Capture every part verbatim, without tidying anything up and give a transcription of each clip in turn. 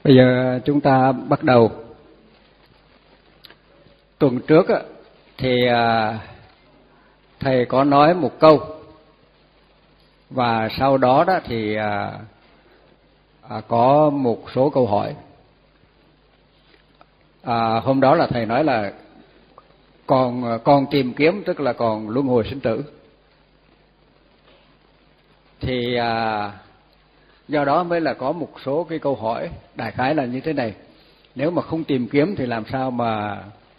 Bây giờ chúng ta bắt đầu. Tuần trước thì thầy có nói một câu, và sau đó đó thì có một số câu hỏi. À, hôm đó là thầy nói là còn còn tìm kiếm, tức là còn luân hồi sinh tử. Thì à, do đó mới là có một số cái câu hỏi đại khái là như thế này: nếu mà không tìm kiếm thì làm sao mà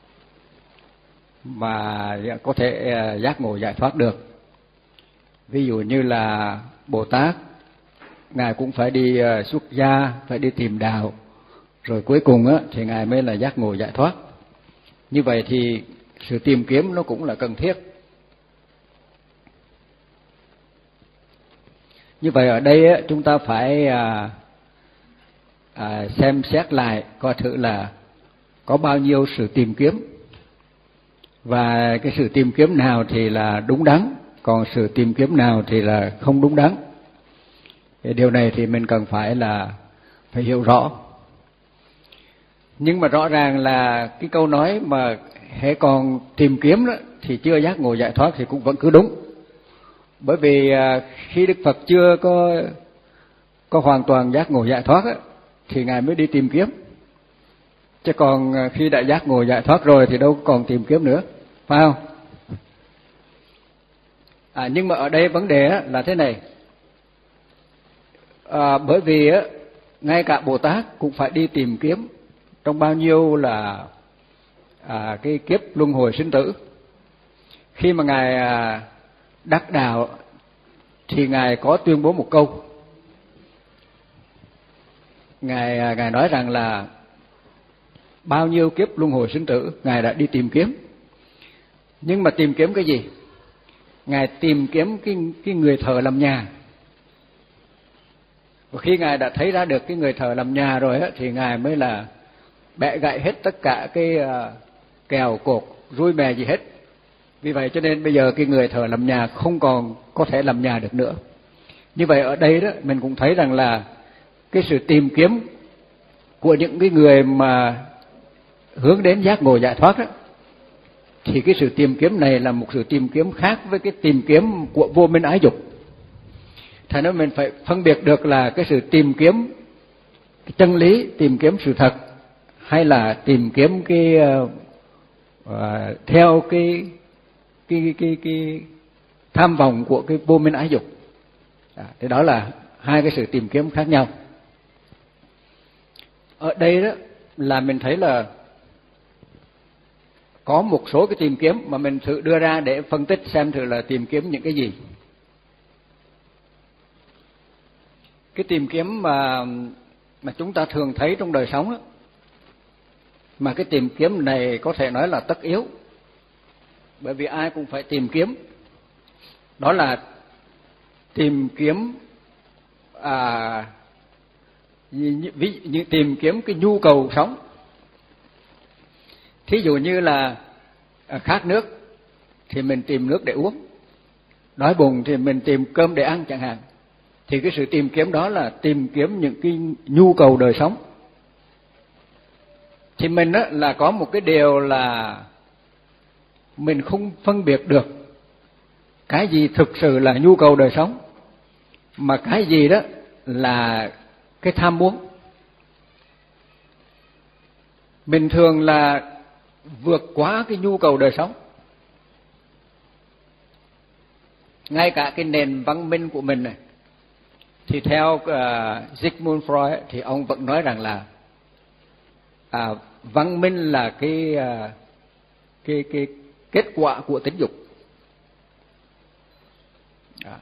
mà có thể giác ngộ giải thoát được? Ví dụ như là Bồ Tát, ngài cũng phải đi xuất gia, phải đi tìm đạo, rồi cuối cùng á thì ngài mới là giác ngộ giải thoát. Như vậy thì sự tìm kiếm nó cũng là cần thiết. Như vậy ở đây á, chúng ta phải à, à, xem xét lại coi thử là có bao nhiêu sự tìm kiếm, và cái sự tìm kiếm nào thì là đúng đắn, còn sự tìm kiếm nào thì là không đúng đắn. Thì điều này thì mình cần phải là phải hiểu rõ. Nhưng mà rõ ràng là cái câu nói mà hễ còn tìm kiếm đó, thì chưa giác ngộ giải thoát thì cũng vẫn cứ đúng. Bởi vì khi Đức Phật chưa có có hoàn toàn giác ngộ giải thoát á, thì ngài mới đi tìm kiếm. Chứ còn khi đã giác ngộ giải thoát rồi thì đâu còn tìm kiếm nữa, phải không? À, nhưng mà ở đây vấn đề á, là thế này. À, bởi vì á, ngay cả Bồ Tát cũng phải đi tìm kiếm trong bao nhiêu là à, cái kiếp luân hồi sinh tử. Khi mà ngài à, đắc đạo thì ngài có tuyên bố một câu. Ngài ngài nói rằng là bao nhiêu kiếp luân hồi sinh tử ngài đã đi tìm kiếm. Nhưng mà tìm kiếm cái gì? Ngài tìm kiếm cái cái người thợ làm nhà. Và khi ngài đã thấy ra được cái người thợ làm nhà rồi á, thì ngài mới là bẻ gãy hết tất cả cái uh, kèo cột, rui mè gì hết. Vì vậy cho nên bây giờ cái người thợ làm nhà không còn có thể làm nhà được nữa. Như vậy ở đây đó mình cũng thấy rằng là cái sự tìm kiếm của những cái người mà hướng đến giác ngộ giải thoát đó, thì cái sự tìm kiếm này là một sự tìm kiếm khác với cái tìm kiếm của vô minh ái dục. Thành ra mình phải phân biệt được là cái sự tìm kiếm cái chân lý, tìm kiếm sự thật, hay là tìm kiếm cái uh, uh, theo cái cái cái cái, cái tham vọng của cái vô minh ái dục. À, thì đó là hai cái sự tìm kiếm khác nhau. Ở đây đó là mình thấy là có một số cái tìm kiếm mà mình thử đưa ra để phân tích xem thử là tìm kiếm những cái gì. Cái tìm kiếm mà mà chúng ta thường thấy trong đời sống đó, mà cái tìm kiếm này có thể nói là tất yếu, bởi vì ai cũng phải tìm kiếm. Đó là tìm kiếm à, ví như tìm kiếm cái nhu cầu sống. Thí dụ như là khát nước thì mình tìm nước để uống, đói bụng thì mình tìm cơm để ăn chẳng hạn. Thì cái sự tìm kiếm đó là tìm kiếm những cái nhu cầu đời sống. Thì mình á, là có một cái điều là mình không phân biệt được cái gì thực sự là nhu cầu đời sống, mà cái gì đó là cái tham muốn. Mình thường là vượt quá cái nhu cầu đời sống. Ngay cả cái nền văn minh của mình này, thì theo uh, Sigmund Freud thì ông vẫn nói rằng là à, văn minh là cái, uh, cái cái kết quả của tính dục. À.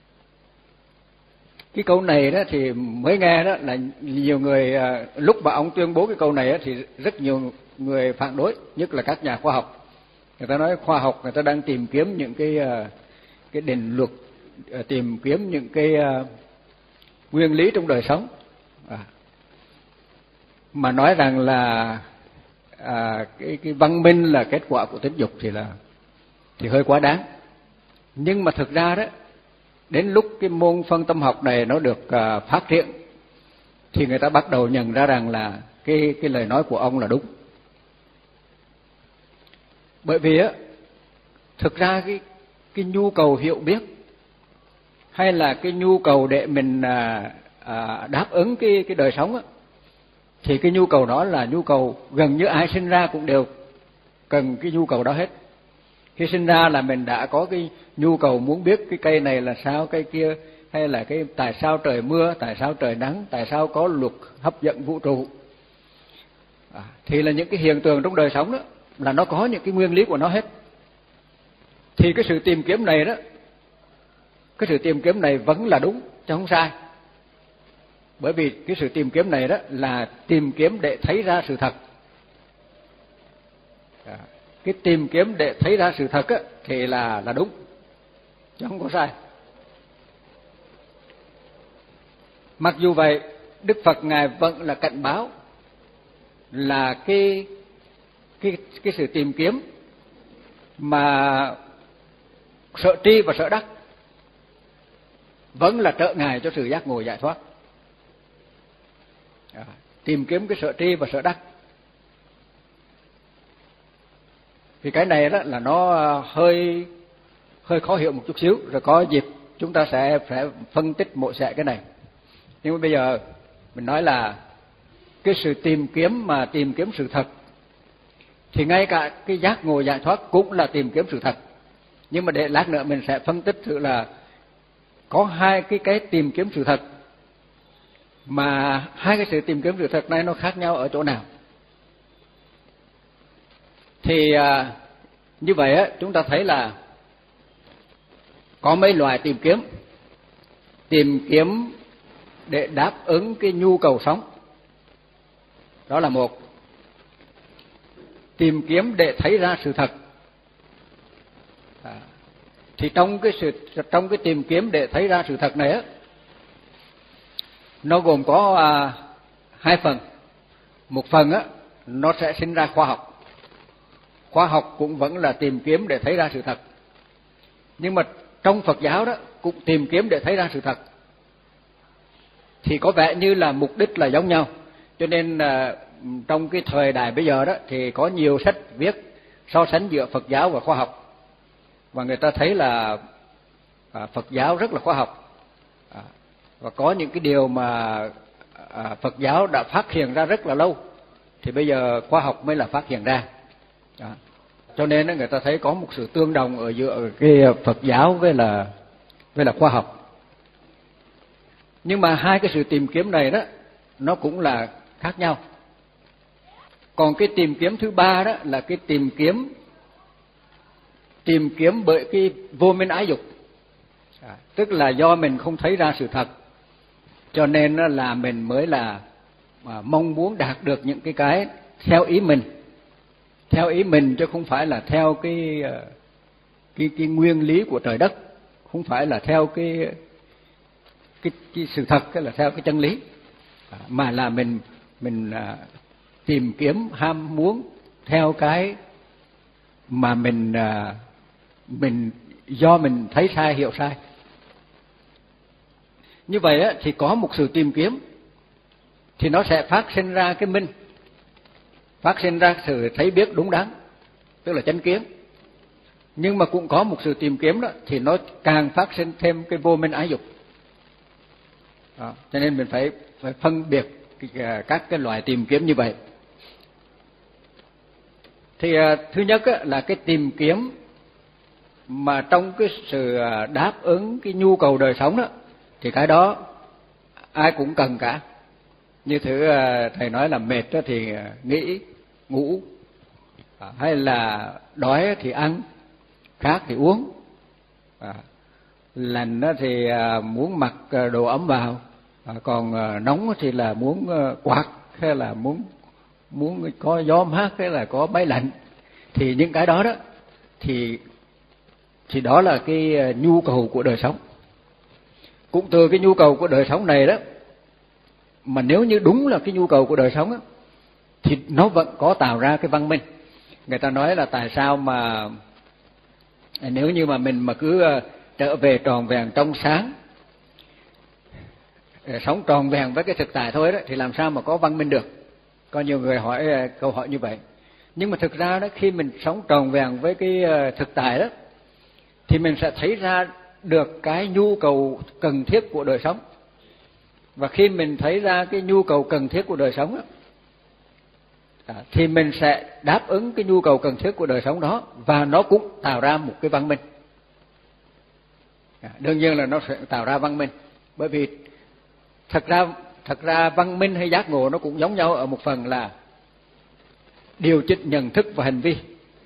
Cái câu này đó thì mới nghe đó là nhiều người uh, lúc mà ông tuyên bố cái câu này đó, thì rất nhiều người phản đối, nhất là các nhà khoa học. Người ta nói khoa học người ta đang tìm kiếm những cái uh, cái định luật, uh, tìm kiếm những cái uh, nguyên lý trong đời sống, à, mà nói rằng là à, cái, cái văn minh là kết quả của tính dục thì là thì hơi quá đáng. Nhưng mà thực ra đó, đến lúc cái môn phân tâm học này nó được à, phát triển thì người ta bắt đầu nhận ra rằng là cái cái lời nói của ông là đúng. Bởi vì á, thực ra cái cái nhu cầu hiểu biết hay là cái nhu cầu để mình à, à, đáp ứng cái cái đời sống á, thì cái nhu cầu đó là nhu cầu gần như ai sinh ra cũng đều cần cái nhu cầu đó hết. Khi sinh ra là mình đã có cái nhu cầu muốn biết cái cây này là sao, cây kia, hay là cái tại sao trời mưa, tại sao trời nắng, tại sao có luật hấp dẫn vũ trụ. À, thì là những cái hiện tượng trong đời sống đó là nó có những cái nguyên lý của nó hết. Thì cái sự tìm kiếm này đó, cái sự tìm kiếm này vẫn là đúng chứ không sai. Bởi vì cái sự tìm kiếm này đó là tìm kiếm để thấy ra sự thật. À, cái tìm kiếm để thấy ra sự thật á, thì là là đúng chứ không có sai. Mặc dù vậy, Đức Phật ngài vẫn là cảnh báo là cái cái cái sự tìm kiếm mà sợ tri và sợ đắc vẫn là trở ngại cho sự giác ngộ giải thoát. À, tìm kiếm cái sợ tri và sợ đắc thì cái này đó là nó hơi hơi khó hiểu một chút xíu, rồi có dịp chúng ta sẽ phải phân tích mỗi sẽ cái này. Nhưng mà bây giờ mình nói là cái sự tìm kiếm mà tìm kiếm sự thật thì ngay cả cái giác ngộ giải thoát cũng là tìm kiếm sự thật. Nhưng mà để lát nữa mình sẽ phân tích thử là có hai cái cái tìm kiếm sự thật, mà hai cái sự tìm kiếm sự thật này nó khác nhau ở chỗ nào. Thì à, như vậy á, chúng ta thấy là có mấy loại tìm kiếm. Tìm kiếm để đáp ứng cái nhu cầu sống, đó là một. Tìm kiếm để thấy ra sự thật. À, thì trong cái sự trong cái tìm kiếm để thấy ra sự thật này á, nó gồm có à, hai phần. Một phần á, nó sẽ sinh ra khoa học. Khoa học cũng vẫn là tìm kiếm để thấy ra sự thật. Nhưng mà trong Phật giáo đó cũng tìm kiếm để thấy ra sự thật. Thì có vẻ như là mục đích là giống nhau. Cho nên à, trong cái thời đại bây giờ đó thì có nhiều sách viết so sánh giữa Phật giáo và khoa học. Và người ta thấy là à, Phật giáo rất là khoa học. À, và có những cái điều mà à, Phật giáo đã phát hiện ra rất là lâu, thì bây giờ khoa học mới là phát hiện ra. À, cho nên người ta thấy có một sự tương đồng ở giữa cái Phật giáo với là với là khoa học. Nhưng mà hai cái sự tìm kiếm này đó nó cũng là khác nhau. Còn cái tìm kiếm thứ ba đó là cái tìm kiếm tìm kiếm bởi cái vô minh ái dục. À, tức là do mình không thấy ra sự thật, cho nên là mình mới là mà mong muốn đạt được những cái cái theo ý mình, theo ý mình chứ không phải là theo cái cái cái nguyên lý của trời đất, không phải là theo cái cái, cái sự thật, cái là theo cái chân lý, à, mà là mình mình à, tìm kiếm ham muốn theo cái mà mình à, mình do mình thấy sai hiểu sai. Như vậy á, thì có một sự tìm kiếm thì nó sẽ phát sinh ra cái minh, phát sinh ra sự thấy biết đúng đắn, tức là chánh kiến. Nhưng mà cũng có một sự tìm kiếm đó thì nó càng phát sinh thêm cái vô minh ái dục. Đó, cho nên mình phải phải phân biệt cái, các cái loại tìm kiếm như vậy. Thì thứ nhất á, là cái tìm kiếm mà trong cái sự đáp ứng cái nhu cầu đời sống đó, thì cái đó ai cũng cần cả. Như thử thầy nói là mệt thì nghĩ ngủ, hay là đói thì ăn, khát thì uống, lạnh thì muốn mặc đồ ấm vào, còn nóng thì là muốn quạt, hay là muốn muốn có gió mát, hay là có máy lạnh. Thì những cái đó đó thì thì đó là cái nhu cầu của đời sống. Cũng từ cái nhu cầu của đời sống này đó, mà nếu như đúng là cái nhu cầu của đời sống đó, thì nó vẫn có tạo ra cái văn minh. Người ta nói là tại sao mà nếu như mà mình mà cứ trở về tròn vẹn trong sáng, sống tròn vẹn với cái thực tại thôi đó thì làm sao mà có văn minh được. Có nhiều người hỏi câu hỏi như vậy. Nhưng mà thực ra đó, khi mình sống tròn vẹn với cái thực tại đó thì mình sẽ thấy ra được cái nhu cầu cần thiết của đời sống. Và khi mình thấy ra cái nhu cầu cần thiết của đời sống đó, thì mình sẽ đáp ứng cái nhu cầu cần thiết của đời sống đó, và nó cũng tạo ra một cái văn minh. Đương nhiên là nó sẽ tạo ra văn minh, bởi vì thật ra thật ra văn minh hay giác ngộ nó cũng giống nhau ở một phần là điều chỉnh nhận thức và hành vi.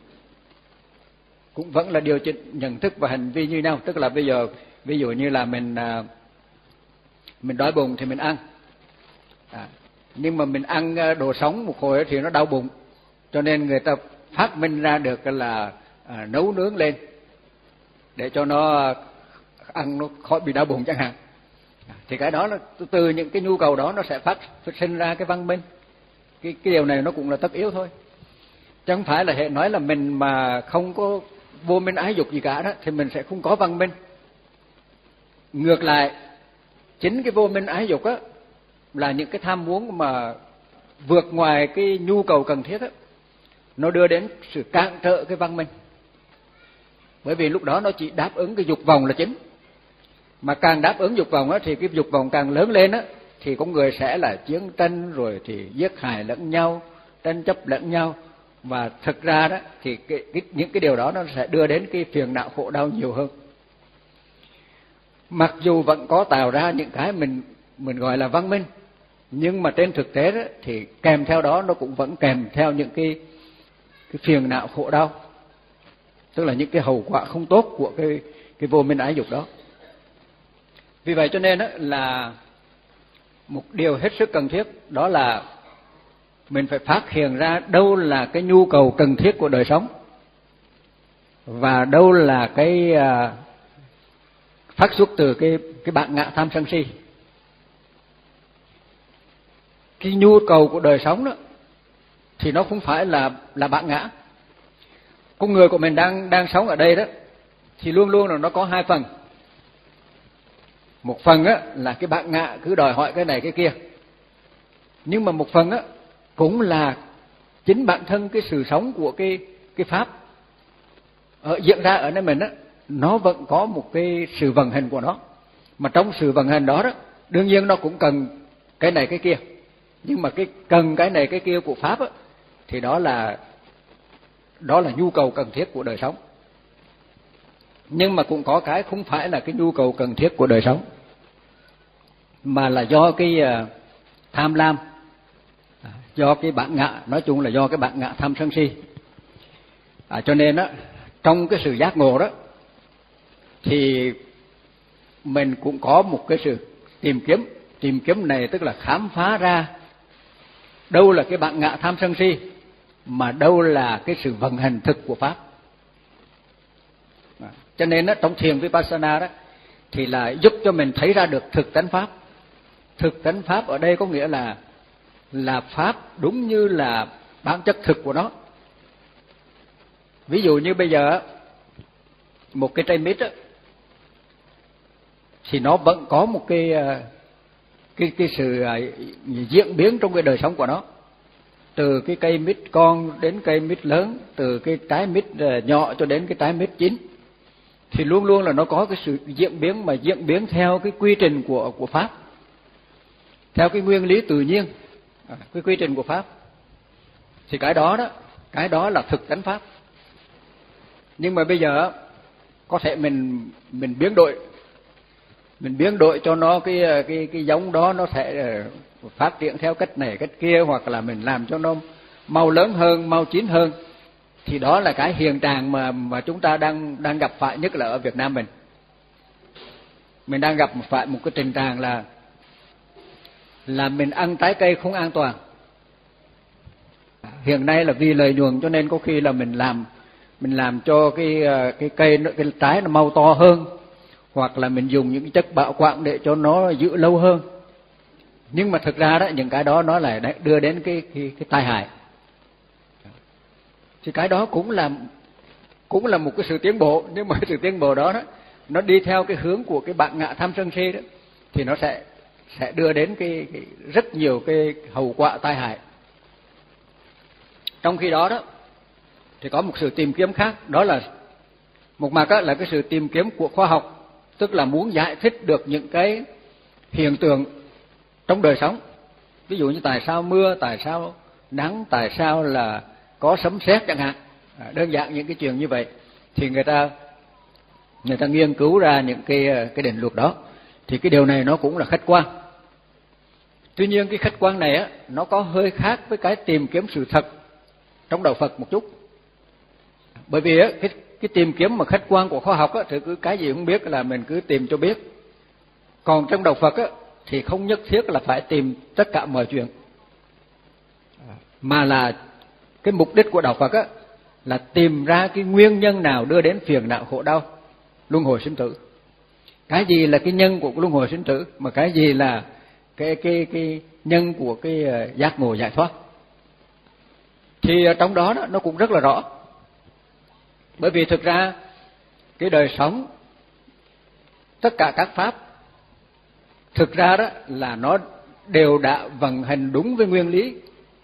Cũng vẫn là điều chỉnh nhận thức và hành vi như nhau. Tức là bây giờ ví dụ như là mình mình đói bụng thì mình ăn, à, nhưng mà mình ăn đồ sống một hồi thì nó đau bụng, cho nên người ta phát minh ra được là à, nấu nướng lên để cho nó ăn nó khỏi bị đau bụng chẳng hạn. Thì cái đó là từ những cái nhu cầu đó nó sẽ phát sinh ra cái văn minh. Cái cái điều này nó cũng là tất yếu thôi, chứ không phải là hệ nói là mình mà không có vô minh ái dục gì cả đó thì mình sẽ không có văn minh. Ngược lại, chính cái vô minh ái dục á là những cái tham muốn mà vượt ngoài cái nhu cầu cần thiết á, nó đưa đến sự cản trở cái văn minh. Bởi vì lúc đó nó chỉ đáp ứng cái dục vọng là chính, mà càng đáp ứng dục vọng á thì cái dục vọng càng lớn lên á thì con người sẽ là chiến tranh, rồi thì giết hại lẫn nhau, tranh chấp lẫn nhau, và thực ra đó thì cái, cái, những cái điều đó nó sẽ đưa đến cái phiền não khổ đau nhiều hơn. Mặc dù vẫn có tạo ra những cái mình mình gọi là văn minh, nhưng mà trên thực tế đó thì kèm theo đó nó cũng vẫn kèm theo những cái cái phiền não khổ đau, tức là những cái hậu quả không tốt của cái cái vô minh ái dục đó. Vì vậy cho nên đó là một điều hết sức cần thiết, đó là mình phải phát hiện ra đâu là cái nhu cầu cần thiết của đời sống và đâu là cái phát xuất từ cái cái bản ngã tham sân si. Cái nhu cầu của đời sống đó thì nó không phải là là bản ngã. Con người của mình đang đang sống ở đây đó thì luôn luôn là nó có hai phần. Một phần á là cái bản ngã cứ đòi hỏi cái này cái kia, nhưng mà một phần á cũng là chính bản thân cái sự sống của cái cái pháp ở diễn ra ở nơi mình á, nó vẫn có một cái sự vận hành của nó. Mà trong sự vận hành đó đó, đương nhiên nó cũng cần cái này cái kia, nhưng mà cái cần cái này cái kia của pháp á thì đó là đó là nhu cầu cần thiết của đời sống. Nhưng mà cũng có cái không phải là cái nhu cầu cần thiết của đời sống, mà là do cái tham lam, do cái bản ngã, nói chung là do cái bản ngã tham sân si. À, cho nên á, trong cái sự giác ngộ đó thì mình cũng có một cái sự tìm kiếm. Tìm kiếm này tức là khám phá ra đâu là cái bản ngã tham sân si, mà đâu là cái sự vận hành thực của pháp. À, cho nên á, trong thiền Vipassana đó thì là giúp cho mình thấy ra được thực tánh pháp. Thực tánh pháp ở đây có nghĩa là là pháp đúng như là bản chất thực của nó. Ví dụ như bây giờ một cái cây mít á, thì nó vẫn có một cái cái cái sự diễn biến trong cái đời sống của nó, từ cái cây mít con đến cây mít lớn, từ cái trái mít nhỏ cho đến cái trái mít chín, thì luôn luôn là nó có cái sự diễn biến, mà diễn biến theo cái quy trình của của pháp, theo cái nguyên lý tự nhiên, cái quy trình của pháp. Thì cái đó đó, cái đó là thực tánh pháp. Nhưng mà bây giờ có thể mình mình biến đổi, mình biến đổi cho nó cái cái cái giống đó nó sẽ phát triển theo cách này cách kia, hoặc là mình làm cho nó mau lớn hơn, mau chín hơn. Thì đó là cái hiện trạng mà mà chúng ta đang đang gặp phải, nhất là ở Việt Nam mình. Mình đang gặp phải một cái tình trạng là là mình ăn trái cây không an toàn. Hiện nay là vì lợi nhuận cho nên có khi là mình làm mình làm cho cái cái cây cái trái nó mau to hơn, hoặc là mình dùng những chất bảo quản để cho nó giữ lâu hơn. Nhưng mà thực ra đó, những cái đó nó lại đưa đến cái cái cái tai hại. Thì cái đó cũng là cũng là một cái sự tiến bộ, nhưng mà sự tiến bộ đó đó nó đi theo cái hướng của cái bản ngã tham sân si đó, thì nó sẽ sẽ đưa đến cái, cái rất nhiều cái hậu quả tai hại. Trong khi đó đó thì có một sự tìm kiếm khác, đó là một mặt là cái sự tìm kiếm của khoa học, tức là muốn giải thích được những cái hiện tượng trong đời sống. Ví dụ như tại sao mưa, tại sao nắng, tại sao là có sấm sét chẳng hạn. À, đơn giản những cái chuyện như vậy thì người ta người ta nghiên cứu ra những cái cái định luật đó. Thì cái điều này nó cũng là khách quan. Tuy nhiên cái khách quan này á, nó có hơi khác với cái tìm kiếm sự thật trong đạo Phật một chút. Bởi vì á, cái cái tìm kiếm mà khách quan của khoa học á, thì cứ cái gì cũng biết là mình cứ tìm cho biết. Còn trong đạo Phật á, thì không nhất thiết là phải tìm tất cả mọi chuyện, mà là cái mục đích của đạo Phật á, là tìm ra cái nguyên nhân nào đưa đến phiền não khổ đau, luân hồi sinh tử. Cái gì là cái nhân của luân hồi sinh tử, mà cái gì là cái cái cái nhân của cái giác ngộ giải thoát. Thì trong đó, đó nó cũng rất là rõ. Bởi vì thực ra cái đời sống, tất cả các pháp thực ra đó là nó đều đã vận hành đúng với nguyên lý.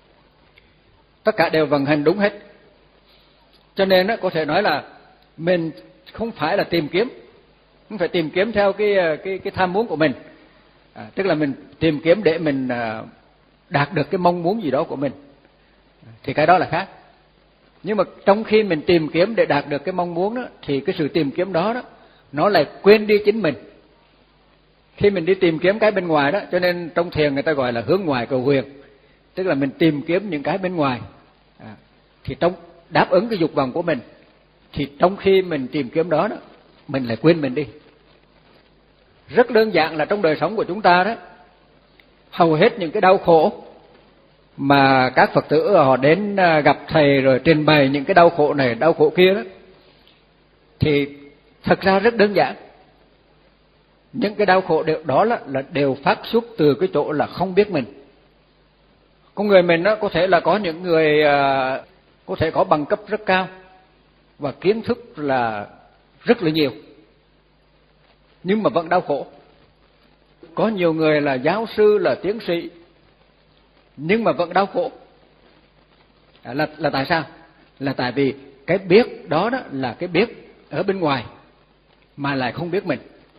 Tất cả đều vận hành đúng hết. Cho nên đó, có thể nói là mình không phải là tìm kiếm, không phải tìm kiếm theo cái cái cái tham muốn của mình. À, tức là mình tìm kiếm để mình à, đạt được cái mong muốn gì đó của mình. Thì cái đó là khác. Nhưng mà trong khi mình tìm kiếm để đạt được cái mong muốn đó, thì cái sự tìm kiếm đó đó nó lại quên đi chính mình. Khi mình đi tìm kiếm cái bên ngoài đó, cho nên trong thiền người ta gọi là hướng ngoài cầu huyền, tức là mình tìm kiếm những cái bên ngoài. À, thì trong đáp ứng cái dục vọng của mình, thì trong khi mình tìm kiếm đó đó, mình lại quên mình đi. Rất đơn giản là trong đời sống của chúng ta đó, hầu hết những cái đau khổ mà các Phật tử họ đến gặp thầy rồi trình bày những cái đau khổ này, đau khổ kia đó, thì thật ra rất đơn giản. Những cái đau khổ đều, đó là, là đều phát xuất từ cái chỗ là không biết mình. Con người mình đó, có thể là có những người à, có thể có bằng cấp rất cao và kiến thức là rất là nhiều, nhưng mà vẫn đau khổ. Có nhiều người là giáo sư, là tiến sĩ, nhưng mà vẫn đau khổ. À, là, là tại sao? Là tại vì cái biết đó, đó là cái biết ở bên ngoài mà lại không biết mình.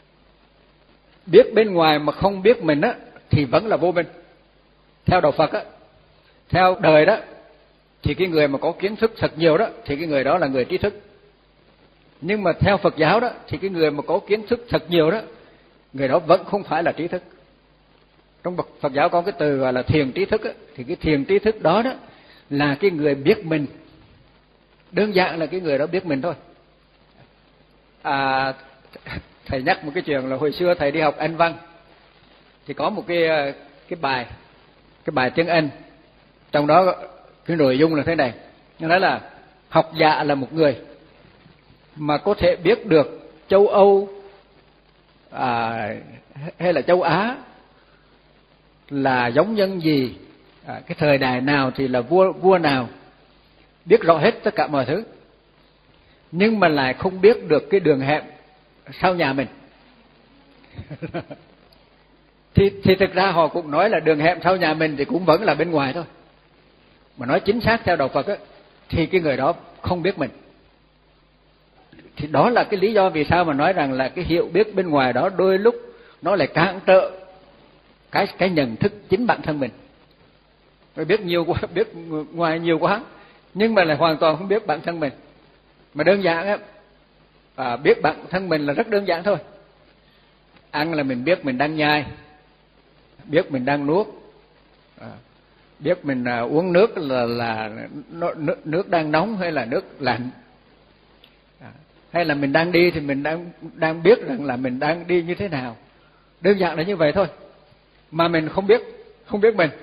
Biết bên ngoài mà không biết mình á, thì vẫn là vô minh. Theo đạo Phật á, theo đời đó, thì cái người mà có kiến thức thật nhiều đó, thì cái người đó là người trí thức. Nhưng mà theo Phật giáo đó, thì cái người mà có kiến thức thật nhiều đó, người đó vẫn không phải là trí thức. Trong Phật giáo có cái từ gọi là thiền trí thức á, thì cái thiền trí thức đó đó là cái người biết mình. Đơn giản là cái người đó biết mình thôi. À, thầy nhắc một cái chuyện là hồi xưa thầy đi học Anh văn, thì có một cái cái bài cái bài tiếng Anh, trong đó cái nội dung là thế này. Nó nói là học giả là một người mà có thể biết được châu Âu à, hay là châu Á là giống nhân gì, à, cái thời đại nào thì là vua vua nào, biết rõ hết tất cả mọi thứ, nhưng mà lại không biết được cái đường hẻm sau nhà mình. thì thì thực ra họ cũng nói là đường hẻm sau nhà mình thì cũng vẫn là bên ngoài thôi. Mà nói chính xác theo đạo Phật á, thì cái người đó không biết mình. Thì đó là cái lý do vì sao mà nói rằng là cái hiểu biết bên ngoài đó đôi lúc nó lại cản trở cái cái nhận thức chính bản thân mình. Rồi biết nhiều quá, biết ngoài nhiều quá, nhưng mà lại hoàn toàn không biết bản thân mình. Mà đơn giản á, à, biết bản thân mình là rất đơn giản thôi. Ăn là mình biết mình đang nhai, biết mình đang nuốt, à, biết mình à, uống nước là là nước, nước đang nóng hay là nước lạnh, à, hay là mình đang đi thì mình đang đang biết rằng là mình đang đi như thế nào. Đơn giản là như vậy thôi. Mà mình không biết, không biết mình.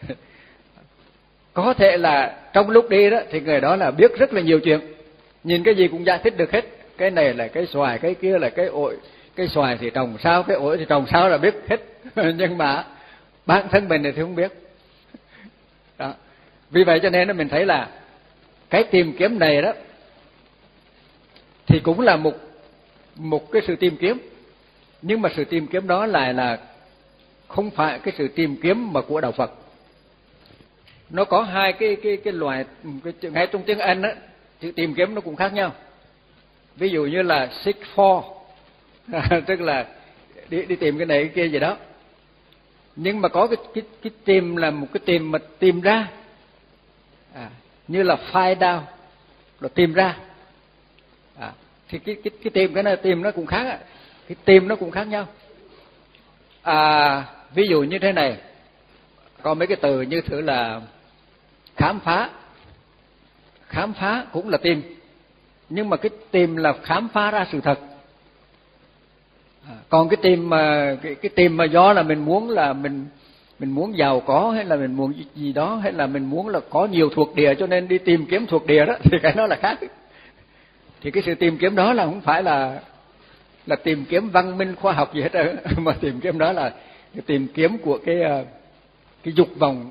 Có thể là trong lúc đi đó thì người đó là biết rất là nhiều chuyện, nhìn cái gì cũng giải thích được hết. Cái này là cái xoài, cái kia là cái ổi, cái xoài thì trồng sao, cái ổi thì trồng sao là biết hết. Nhưng mà bản thân mình thì không biết. Đó. Vì vậy cho nên mình thấy là cái tìm kiếm này đó thì cũng là một một cái sự tìm kiếm, nhưng mà sự tìm kiếm đó lại là không phải cái sự tìm kiếm mà của đạo Phật. Nó có hai cái cái cái loại, cái, ngay trong tiếng Anh á, chữ tìm kiếm nó cũng khác nhau. Ví dụ như là seek for, tức là đi đi tìm cái này cái kia gì đó. Nhưng mà có cái cái cái tìm là một cái tìm mà tìm ra, à, như là find out, là tìm ra. À, thì cái cái cái tìm cái này tìm nó cũng khác á, cái tìm nó cũng khác nhau. À, ví dụ như thế này, có mấy cái từ như thử là khám phá. Khám phá cũng là tìm, nhưng mà cái tìm là khám phá ra sự thật. À, còn cái tìm mà cái, cái tìm mà do là mình muốn là mình mình muốn giàu có, hay là mình muốn gì đó, hay là mình muốn là có nhiều thuộc địa cho nên đi tìm kiếm thuộc địa đó, thì cái đó là khác. Thì cái sự tìm kiếm đó là không phải là là tìm kiếm văn minh khoa học gì hết rồi, mà tìm kiếm đó là cái tìm kiếm của cái cái dục vọng.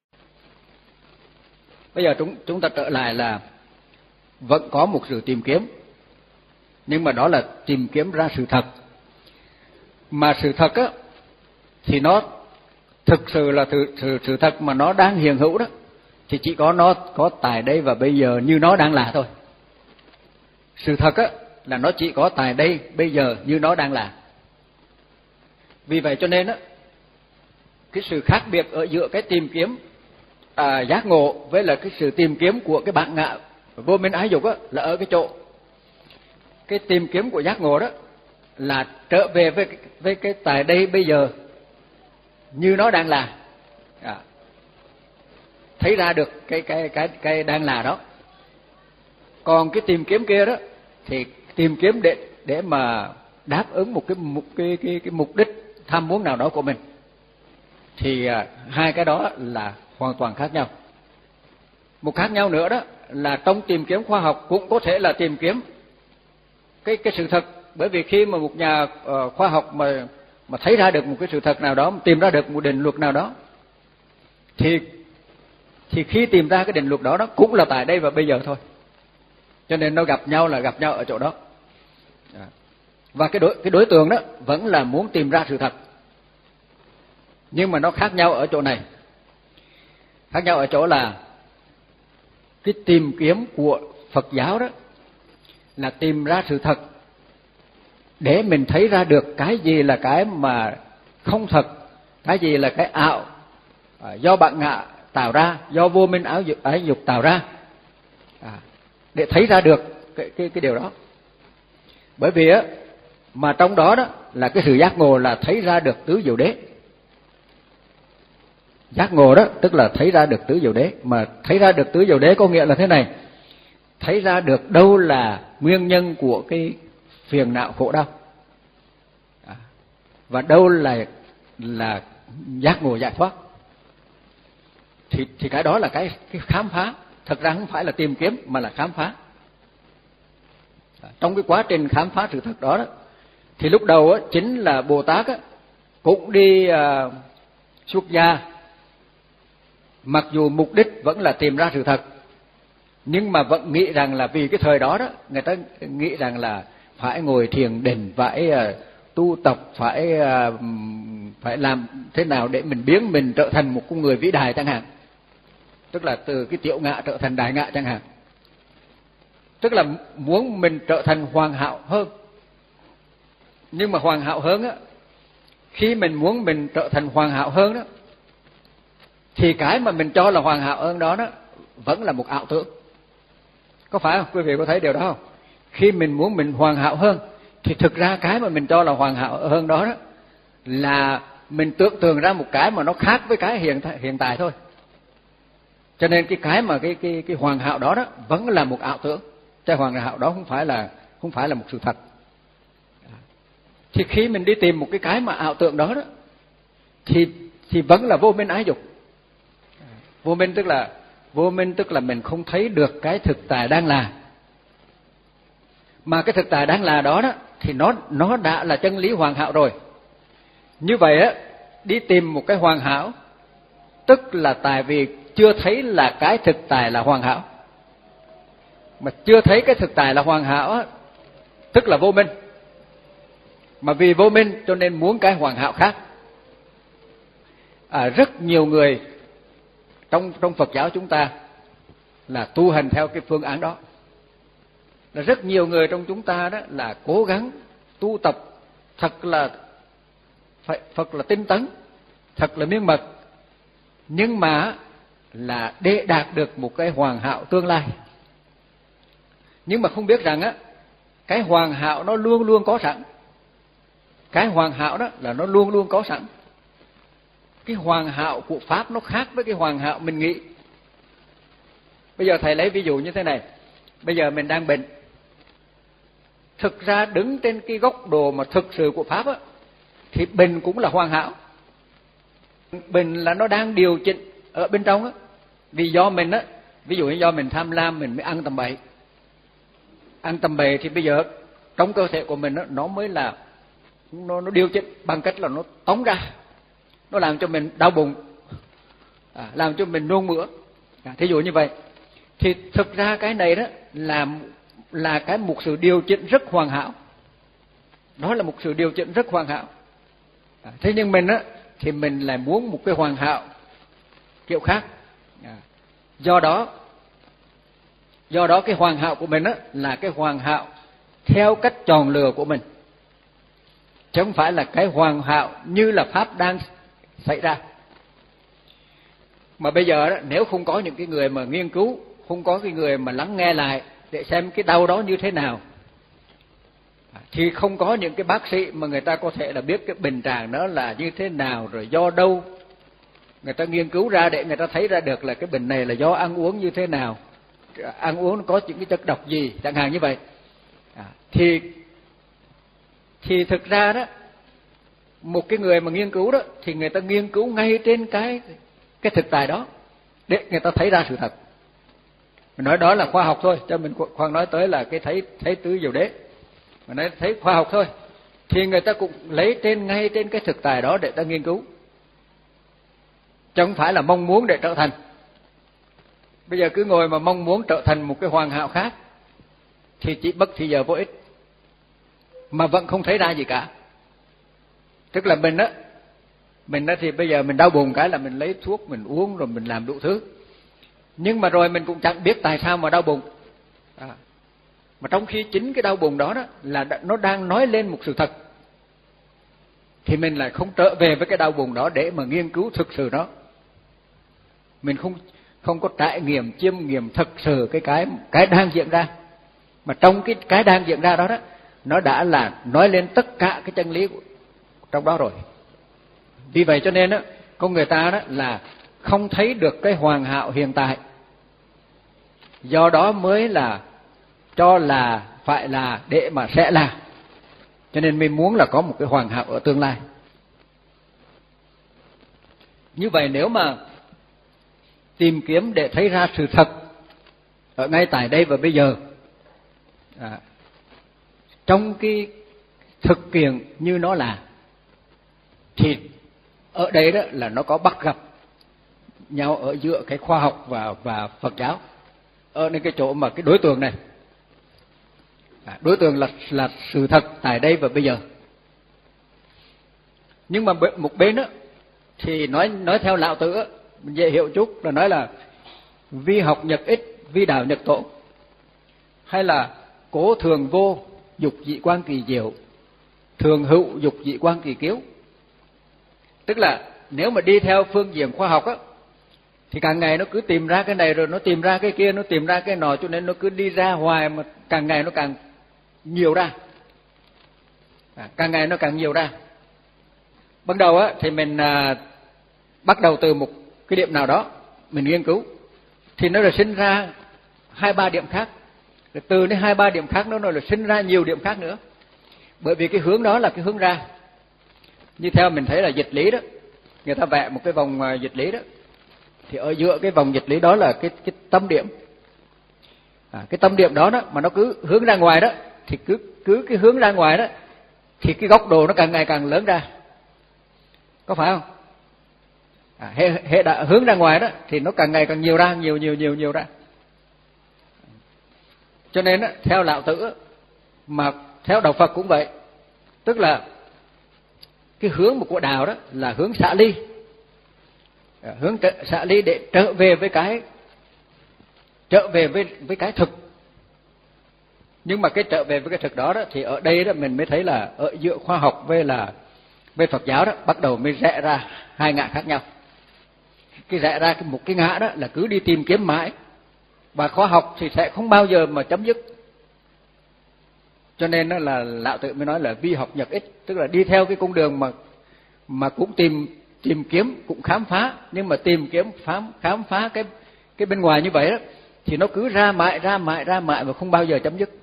Bây giờ chúng chúng ta trở lại là vẫn có một sự tìm kiếm, nhưng mà đó là tìm kiếm ra sự thật. Mà sự thật á thì nó thực sự là sự, sự, sự thật mà nó đang hiện hữu đó, thì chỉ có nó có tại đây và bây giờ như nó đang là thôi. Sự thật á là nó chỉ có tại đây bây giờ như nó đang là. Vì vậy cho nên á, cái sự khác biệt ở giữa cái tìm kiếm à, giác ngộ với là cái sự tìm kiếm của cái bản ngã vô minh ái dục á, là ở cái chỗ cái tìm kiếm của giác ngộ đó là trở về với với cái tại đây bây giờ như nó đang là, à, thấy ra được cái cái cái cái đang là đó. Còn cái tìm kiếm kia đó thì tìm kiếm để để mà đáp ứng một cái một cái cái cái mục đích tham muốn nào đó của mình, thì à, hai cái đó là hoàn toàn khác nhau. Một khác nhau nữa đó là trong tìm kiếm khoa học cũng có thể là tìm kiếm cái cái sự thật, bởi vì khi mà một nhà uh, khoa học mà mà thấy ra được một cái sự thật nào đó, tìm ra được một định luật nào đó, thì thì khi tìm ra cái định luật đó đó cũng là tại đây và bây giờ thôi. Cho nên nó gặp nhau là gặp nhau ở chỗ đó. Và cái đối cái đối tượng đó vẫn là muốn tìm ra sự thật, nhưng mà nó khác nhau ở chỗ này. Khác nhau ở chỗ là cái tìm kiếm của Phật giáo đó là tìm ra sự thật để mình thấy ra được cái gì là cái mà không thật, cái gì là cái ảo, do bản ngã tạo ra, do vô minh áo dục, ái dục tạo ra, à, để thấy ra được cái cái cái điều đó. Bởi vì á mà trong đó đó là cái sự giác ngộ là thấy ra được tứ diệu đế. Giác ngộ đó tức là thấy ra được tứ diệu đế, mà thấy ra được tứ diệu đế có nghĩa là thế này: thấy ra được đâu là nguyên nhân của cái phiền não khổ đau, à, và đâu là là giác ngộ giải thoát. Thì thì cái đó là cái cái khám phá, thật ra không phải là tìm kiếm mà là khám phá. À, trong cái quá trình khám phá sự thật đó, đó thì lúc đầu á, chính là Bồ Tát á, cũng đi à, xuất gia, mặc dù mục đích vẫn là tìm ra sự thật, nhưng mà vẫn nghĩ rằng là vì cái thời đó đó, người ta nghĩ rằng là phải ngồi thiền định, phải uh, tu tập, phải uh, phải làm thế nào để mình biến mình trở thành một con người vĩ đại chẳng hạn, tức là từ cái tiểu ngã trở thành đại ngã chẳng hạn, tức là muốn mình trở thành hoàn hảo hơn. Nhưng mà hoàn hảo hơn á, khi mình muốn mình trở thành hoàn hảo hơn đó, thì cái mà mình cho là hoàn hảo hơn đó đó vẫn là một ảo tưởng. Có phải không? Quý vị có thấy điều đó không? Khi mình muốn mình hoàn hảo hơn thì thực ra cái mà mình cho là hoàn hảo hơn đó đó là mình tưởng tượng ra một cái mà nó khác với cái hiện hiện tại thôi. Cho nên cái cái mà cái cái cái hoàn hảo đó đó vẫn là một ảo tưởng, chứ hoàn hảo đó không phải là không phải là một sự thật. Thì khi mình đi tìm một cái cái mà ảo tưởng đó đó thì thì vẫn là vô minh ái dục. Vô minh tức là vô minh tức là mình không thấy được cái thực tại đang là. Mà cái thực tại đang là đó đó thì nó nó đã là chân lý hoàn hảo rồi. Như vậy á, đi tìm một cái hoàn hảo tức là tại vì chưa thấy là cái thực tại là hoàn hảo. Mà chưa thấy cái thực tại là hoàn hảo á, tức là vô minh. Mà vì vô minh cho nên muốn cái hoàn hảo khác. à, rất nhiều người trong trong Phật giáo chúng ta là tu hành theo cái phương án đó. Là rất nhiều người trong chúng ta đó là cố gắng tu tập thật là phải Phật là tinh tấn, thật là miên mật, nhưng mà là để đạt được một cái hoàn hảo tương lai. Nhưng mà không biết rằng á, cái hoàn hảo nó luôn luôn có sẵn. Cái hoàn hảo đó là nó luôn luôn có sẵn. Cái hoàn hảo của Pháp nó khác với cái hoàn hảo mình nghĩ. Bây giờ thầy lấy ví dụ như thế này. Bây giờ mình đang bệnh. Thực ra đứng trên cái góc độ mà thực sự của Pháp á, thì bệnh cũng là hoàn hảo. Bệnh là nó đang điều chỉnh ở bên trong á. Vì do mình á, ví dụ như do mình tham lam mình mới ăn tầm bậy. Ăn tầm bậy thì bây giờ trong cơ thể của mình á, nó mới là nó, nó điều chỉnh bằng cách là nó tống ra. Nó làm cho mình đau bụng, à, làm cho mình nôn mửa. À, thí dụ như vậy. Thì thực ra cái này đó là là cái một sự điều chỉnh rất hoàn hảo. Đó là một sự điều chỉnh rất hoàn hảo. À, thế nhưng mình á thì mình lại muốn một cái hoàn hảo kiểu khác. À, do đó do đó cái hoàn hảo của mình á là cái hoàn hảo theo cách chọn lựa của mình, chứ không phải là cái hoàn hảo như là Pháp đang xảy ra. Mà bây giờ đó, nếu không có những cái người mà nghiên cứu, không có cái người mà lắng nghe lại để xem cái đau đó như thế nào, thì không có những cái bác sĩ mà người ta có thể là biết cái bệnh trạng đó là như thế nào, rồi do đâu. Người ta nghiên cứu ra để người ta thấy ra được là cái bệnh này là do ăn uống như thế nào, ăn uống có những cái chất độc gì, chẳng hạn như vậy. À, thì thì thực ra đó, một cái người mà nghiên cứu đó thì người ta nghiên cứu ngay trên cái cái thực tại đó để người ta thấy ra sự thật. Mình nói đó là khoa học thôi, cho mình khoan nói tới là cái thấy thấy tứ diệu đế. Mình nói thấy khoa học thôi, thì người ta cũng lấy trên ngay trên cái thực tại đó để ta nghiên cứu, chứ không phải là mong muốn để trở thành. Bây giờ cứ ngồi mà mong muốn trở thành một cái hoàn hảo khác thì chỉ bất thì giờ vô ích, mà vẫn không thấy ra gì cả. Tức là mình á, mình á thì bây giờ mình đau bụng cái là mình lấy thuốc mình uống rồi mình làm đủ thứ, nhưng mà rồi mình cũng chẳng biết tại sao mà đau bụng. À, mà trong khi chính cái đau bụng đó đó là nó đang nói lên một sự thật, thì mình lại không trở về với cái đau bụng đó để mà nghiên cứu thực sự nó. Mình không không có trải nghiệm chiêm nghiệm thực sự cái cái cái đang diễn ra, mà trong cái cái đang diễn ra đó đó nó đã là nói lên tất cả cái chân lý của, trong đó rồi. Vì vậy cho nên đó, con người ta đó là không thấy được cái hoàn hảo hiện tại, do đó mới là cho là phải là để mà sẽ là, cho nên mình muốn là có một cái hoàn hảo ở tương lai. Như vậy nếu mà tìm kiếm để thấy ra sự thật ở ngay tại đây và bây giờ, à, trong cái thực kiện như nó là, thì ở đây đó là nó có bắt gặp nhau ở giữa cái khoa học và và Phật giáo, ở nơi cái chỗ mà cái đối tượng này, à, đối tượng là là sự thật tại đây và bây giờ. Nhưng mà một bên đó thì nói nói theo Lão Tử, mình dễ hiểu chút là nói là vi học nhật ích, vi đạo nhật tổ, hay là cố thường vô, dục dị quan kỳ diệu, thường hữu, dục dị quan kỳ kiếu. Tức là nếu mà đi theo phương diện khoa học á, thì càng ngày nó cứ tìm ra cái này rồi nó tìm ra cái kia, nó tìm ra cái nọ, cho nên nó cứ đi ra hoài, mà càng ngày nó càng nhiều ra, à, càng ngày nó càng nhiều ra. Ban đầu á thì mình à, bắt đầu từ một cái điểm nào đó mình nghiên cứu, thì nó là sinh ra hai ba điểm khác, rồi từ đến hai ba điểm khác nó là sinh ra nhiều điểm khác nữa, bởi vì cái hướng đó là cái hướng ra. Như theo mình thấy là dịch lý đó, người ta vẽ một cái vòng dịch lý đó, thì ở giữa cái vòng dịch lý đó là cái cái tâm điểm. À, cái tâm điểm đó đó mà nó cứ hướng ra ngoài đó, thì cứ cứ cái hướng ra ngoài đó thì cái góc độ nó càng ngày càng lớn ra, có phải không? À, hệ, hệ đã hướng ra ngoài đó thì nó càng ngày càng nhiều ra, nhiều nhiều nhiều nhiều ra. Cho nên đó, theo Lão Tử mà theo đạo Phật cũng vậy, tức là cái hướng của đạo đó là hướng xả ly, hướng trở, xả ly để trở về với cái trở về với với cái thực. Nhưng mà cái trở về với cái thực đó, đó thì ở đây đó mình mới thấy là ở giữa khoa học với là với Phật giáo đó bắt đầu mới rẽ ra hai ngã khác nhau. Cái rẽ ra một cái ngã đó là cứ đi tìm kiếm mãi, và khoa học thì sẽ không bao giờ mà chấm dứt. Cho nên đó là Lão Tử mới nói là vi học nhật ích, tức là đi theo cái con đường mà mà cũng tìm tìm kiếm, cũng khám phá, nhưng mà tìm kiếm khám khám phá cái cái bên ngoài như vậy đó thì nó cứ ra mãi ra mãi ra mãi và không bao giờ chấm dứt.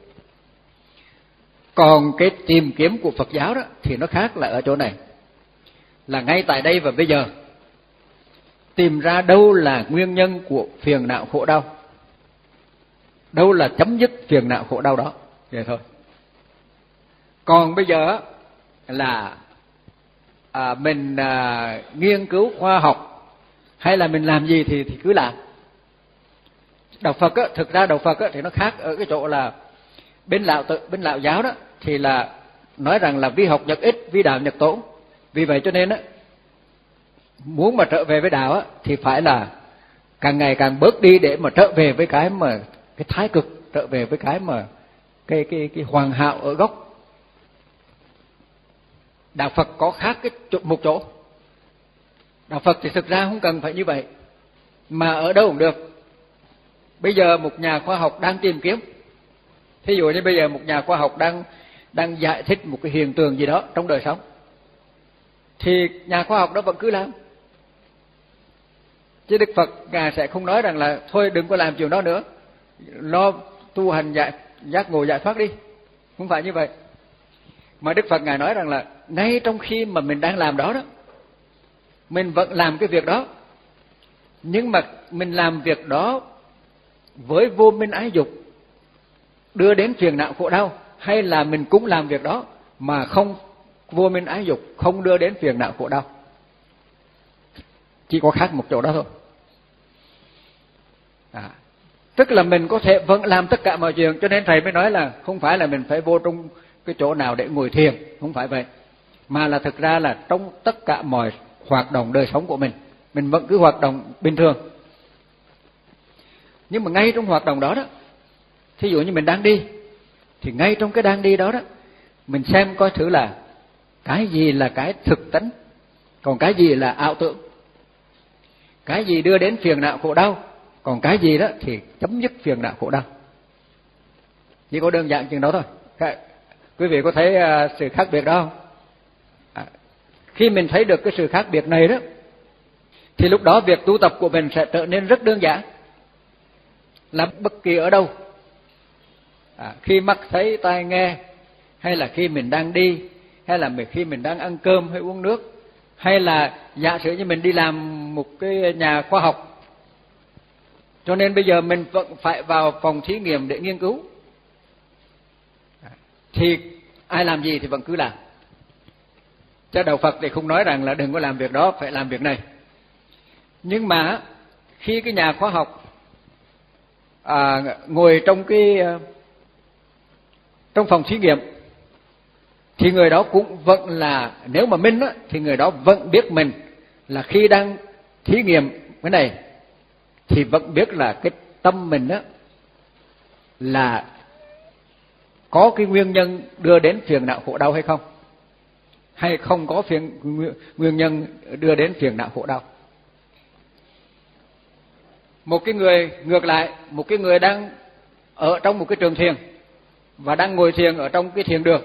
Còn cái tìm kiếm của Phật giáo đó thì nó khác là ở chỗ này, là ngay tại đây và bây giờ tìm ra đâu là nguyên nhân của phiền não khổ đau, đâu là chấm dứt phiền não khổ đau đó, vậy thôi. Còn bây giờ là à, mình à, nghiên cứu khoa học hay là mình làm gì thì thì cứ làm. Đạo Phật á, thực ra đạo Phật á, thì nó khác ở cái chỗ là bên lão tự bên lão giáo đó thì là nói rằng là vi học nhật ích, vi đạo nhật tổn. Vì vậy cho nên á, muốn mà trở về với đạo á, thì phải là càng ngày càng bớt đi để mà trở về với cái mà cái thái cực, trở về với cái mà cái cái cái hoàn hảo ở gốc. Đạo Phật có khác cái một chỗ. Đạo Phật thì thực ra không cần phải như vậy, mà ở đâu cũng được. Bây giờ một nhà khoa học đang tìm kiếm, thí dụ như bây giờ một nhà khoa học đang đang giải thích một cái hiện tượng gì đó trong đời sống, thì nhà khoa học đó vẫn cứ làm. Chứ Đức Phật Ngài sẽ không nói rằng là thôi đừng có làm chuyện đó nữa, lo tu hành giải, giác ngộ giải thoát đi. Không phải như vậy. Mà Đức Phật Ngài nói rằng là ngay trong khi mà mình đang làm đó đó, mình vẫn làm cái việc đó, nhưng mà mình làm việc đó với vô minh ái dục đưa đến phiền não khổ đau, hay là mình cũng làm việc đó mà không vô minh ái dục, không đưa đến phiền não khổ đau. Chỉ có khác một chỗ đó thôi. À, tức là mình có thể vẫn làm tất cả mọi chuyện, cho nên thầy mới nói là không phải là mình phải vô trong cái chỗ nào để ngồi thiền, không phải vậy, mà là thực ra là trong tất cả mọi hoạt động đời sống của mình, mình vẫn cứ hoạt động bình thường. Nhưng mà ngay trong hoạt động đó đó, thí dụ như mình đang đi, thì ngay trong cái đang đi đó đó, mình xem coi thử là cái gì là cái thực tánh, còn cái gì là ảo tưởng, cái gì đưa đến phiền não khổ đau, còn cái gì đó thì chấm dứt phiền não khổ đau. Chỉ có đơn giản chừng đó thôi. Quý vị có thấy uh, sự khác biệt đó không? À, khi mình thấy được cái sự khác biệt này đó, thì lúc đó việc tu tập của mình sẽ trở nên rất đơn giản. Làm bất kỳ ở đâu, à, khi mắt thấy tai nghe, hay là khi mình đang đi, hay là khi mình đang ăn cơm hay uống nước, hay là giả sử như mình đi làm một cái nhà khoa học, cho nên bây giờ mình vẫn phải vào phòng thí nghiệm để nghiên cứu, thì ai làm gì thì vẫn cứ làm. Chứ Đạo Phật thì không nói rằng là đừng có làm việc đó, phải làm việc này. Nhưng mà khi cái nhà khoa học à, ngồi trong cái trong phòng thí nghiệm, thì người đó cũng vẫn là, nếu mà minh á, thì người đó vẫn biết mình là khi đang thí nghiệm cái này thì vẫn biết là cái tâm mình á là có cái nguyên nhân đưa đến phiền não khổ đau hay không, hay không có phiền nguyên nhân đưa đến phiền não khổ đau. Một cái người ngược lại, một cái người đang ở trong một cái trường thiền và đang ngồi thiền ở trong cái thiền đường,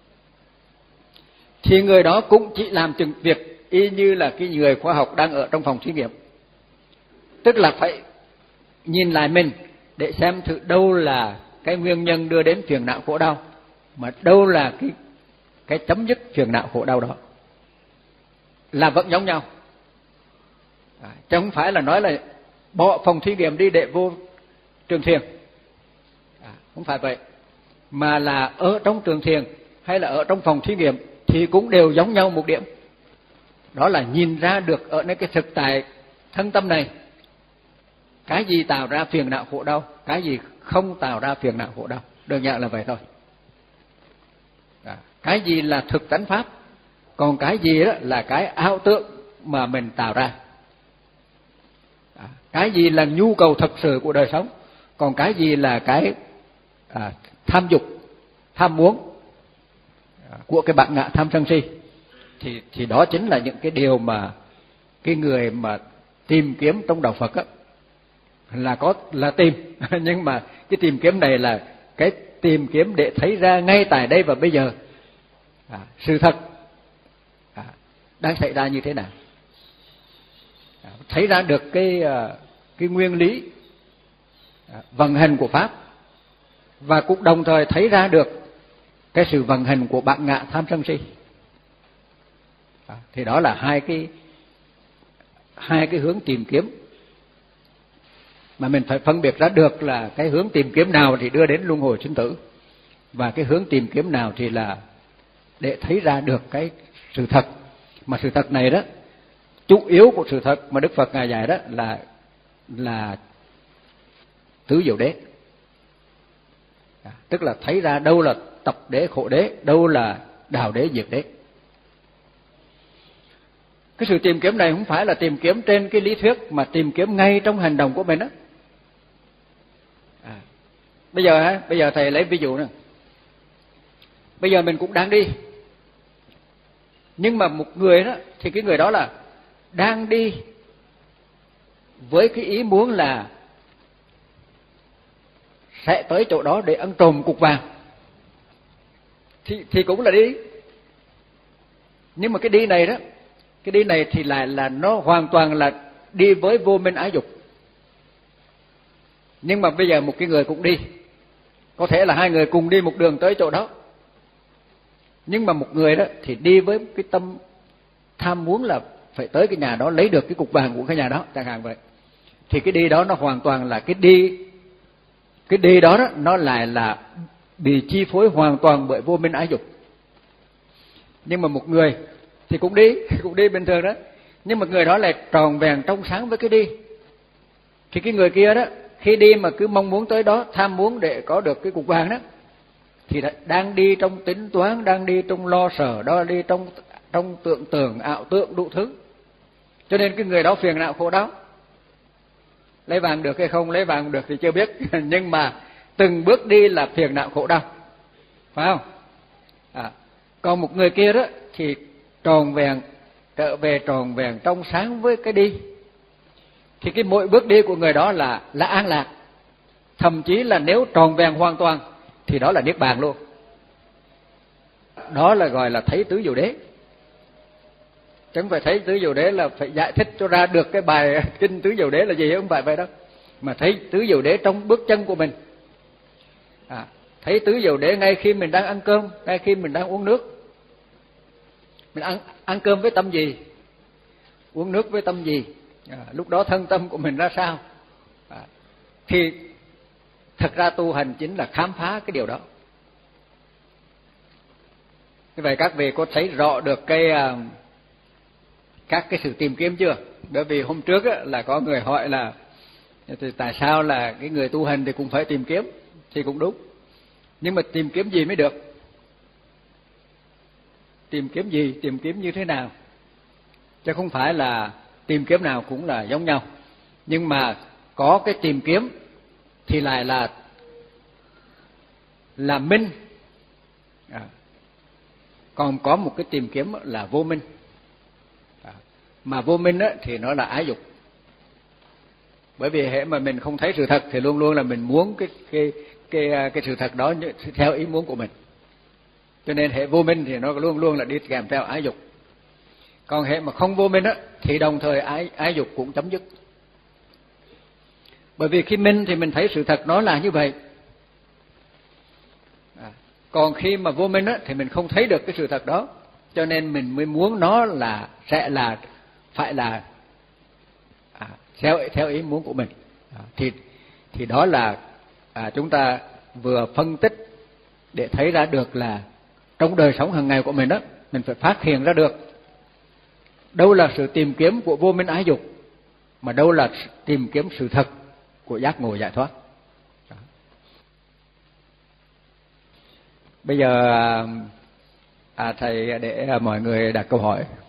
thì người đó cũng chỉ làm từng việc y như là cái người khoa học đang ở trong phòng thí nghiệm. Tức là phải nhìn lại mình để xem thử đâu là cái nguyên nhân đưa đến phiền não khổ đau, mà đâu là cái cái chấm dứt phiền não khổ đau đó, là vẫn giống nhau. À, chứ không phải là nói là bỏ phòng thí nghiệm đi để vô trường thiền, à, không phải vậy, mà là ở trong trường thiền hay là ở trong phòng thí nghiệm thì cũng đều giống nhau một điểm, đó là nhìn ra được ở nơi cái thực tại thân tâm này, cái gì tạo ra phiền não khổ đau, cái gì không tạo ra phiền não khổ đau, đơn giản là vậy thôi. À, cái gì là thực tánh pháp, còn cái gì đó là cái ảo tưởng mà mình tạo ra. À, cái gì là nhu cầu thực sự của đời sống, còn cái gì là cái à, tham dục, tham muốn à, của cái bản ngã tham sân si, thì thì đó chính là những cái điều mà cái người mà tìm kiếm trong đạo Phật á, là có là tìm nhưng mà cái tìm kiếm này là cái tìm kiếm để thấy ra ngay tại đây và bây giờ à, sự thật à, đang xảy ra như thế nào, à, thấy ra được cái cái nguyên lý à, vận hành của pháp, và cũng đồng thời thấy ra được cái sự vận hành của bản ngã tham sân si. À, thì đó là hai cái hai cái hướng tìm kiếm mà mình phải phân biệt ra được là cái hướng tìm kiếm nào thì đưa đến luân hồi sinh tử, và cái hướng tìm kiếm nào thì là để thấy ra được cái sự thật. Mà sự thật này đó, chủ yếu của sự thật mà Đức Phật ngài dạy đó là là tứ diệu đế, à, tức là thấy ra đâu là tập đế khổ đế, đâu là đạo đế diệt đế. Cái sự tìm kiếm này không phải là tìm kiếm trên cái lý thuyết, mà tìm kiếm ngay trong hành động của mình đó. À, bây giờ ha, bây giờ thầy lấy ví dụ nữa. Bây giờ mình cũng đang đi, nhưng mà một người đó thì cái người đó là đang đi với cái ý muốn là sẽ tới chỗ đó để ăn trộm cục vàng, thì thì cũng là đi. Nhưng mà cái đi này đó, cái đi này thì lại là nó hoàn toàn là đi với vô minh ái dục. Nhưng mà bây giờ một cái người cũng đi, có thể là hai người cùng đi một đường tới chỗ đó, nhưng mà một người đó thì đi với cái tâm tham muốn là phải tới cái nhà đó lấy được cái cục vàng của cái nhà đó chẳng hạn vậy, thì cái đi đó nó hoàn toàn là cái đi cái đi đó, đó nó lại là bị chi phối hoàn toàn bởi vô minh ái dục. Nhưng mà một người thì cũng đi cũng đi bình thường đó, nhưng mà người đó lại tròn vẹn trong sáng với cái đi, thì cái người kia đó khi đi mà cứ mong muốn tới đó, tham muốn để có được cái cục vàng đó, thì đang đi trong tính toán, đang đi trong lo sợ, đó đi trong trong tưởng tưởng ảo tượng đủ thứ, cho nên cái người đó phiền não khổ đau. Lấy vàng được hay không, lấy vàng được thì chưa biết nhưng mà từng bước đi là phiền não khổ đau, phải không? À, còn một người kia đó thì tròn vẹn, trở về tròn vẹn trong sáng với cái đi, thì cái mỗi bước đi của người đó là là an lạc, thậm chí là nếu tròn vẹn hoàn toàn thì đó là niết bàn luôn. Đó là gọi là thấy tứ diệu đế. Chẳng phải thấy tứ diệu đế là phải giải thích cho ra được cái bài kinh tứ diệu đế là gì, không phải vậy đâu, mà thấy tứ diệu đế trong bước chân của mình. À, thấy tứ diệu đế ngay khi mình đang ăn cơm, ngay khi mình đang uống nước. Mình ăn ăn cơm với tâm gì, uống nước với tâm gì, à, lúc đó thân tâm của mình ra sao. À, thì thật ra tu hành chính là khám phá cái điều đó. Như vậy các vị có thấy rõ được cái các cái sự tìm kiếm chưa? Bởi vì hôm trước á, là có người hỏi là thì tại sao là cái người tu hành thì cũng phải tìm kiếm, thì cũng đúng. Nhưng mà tìm kiếm gì mới được? Tìm kiếm gì, tìm kiếm như thế nào? Chứ không phải là tìm kiếm nào cũng là giống nhau. Nhưng mà có cái tìm kiếm thì lại là là minh, à, còn có một cái tìm kiếm là vô minh. À, mà vô minh á, thì nó là ái dục. Bởi vì hễ mà mình không thấy sự thật thì luôn luôn là mình muốn cái cái cái cái sự thật đó theo ý muốn của mình. Cho nên hệ vô minh thì nó luôn luôn là đi kèm theo ái dục. Còn hệ mà không vô minh á, thì đồng thời ái ái dục cũng chấm dứt. Bởi vì khi minh thì mình thấy sự thật nó là như vậy. À, còn khi mà vô minh á, thì mình không thấy được cái sự thật đó, cho nên mình mới muốn nó là sẽ là phải là à, theo theo ý muốn của mình. À, thì thì đó là à, chúng ta vừa phân tích để thấy ra được là trong đời sống hàng ngày của mình đó, mình phải phát hiện ra được đâu là sự tìm kiếm của vô minh ái dục, mà đâu là tìm kiếm sự thật của giác ngộ giải thoát. Đó. Bây giờ à, thầy để mọi người đặt câu hỏi.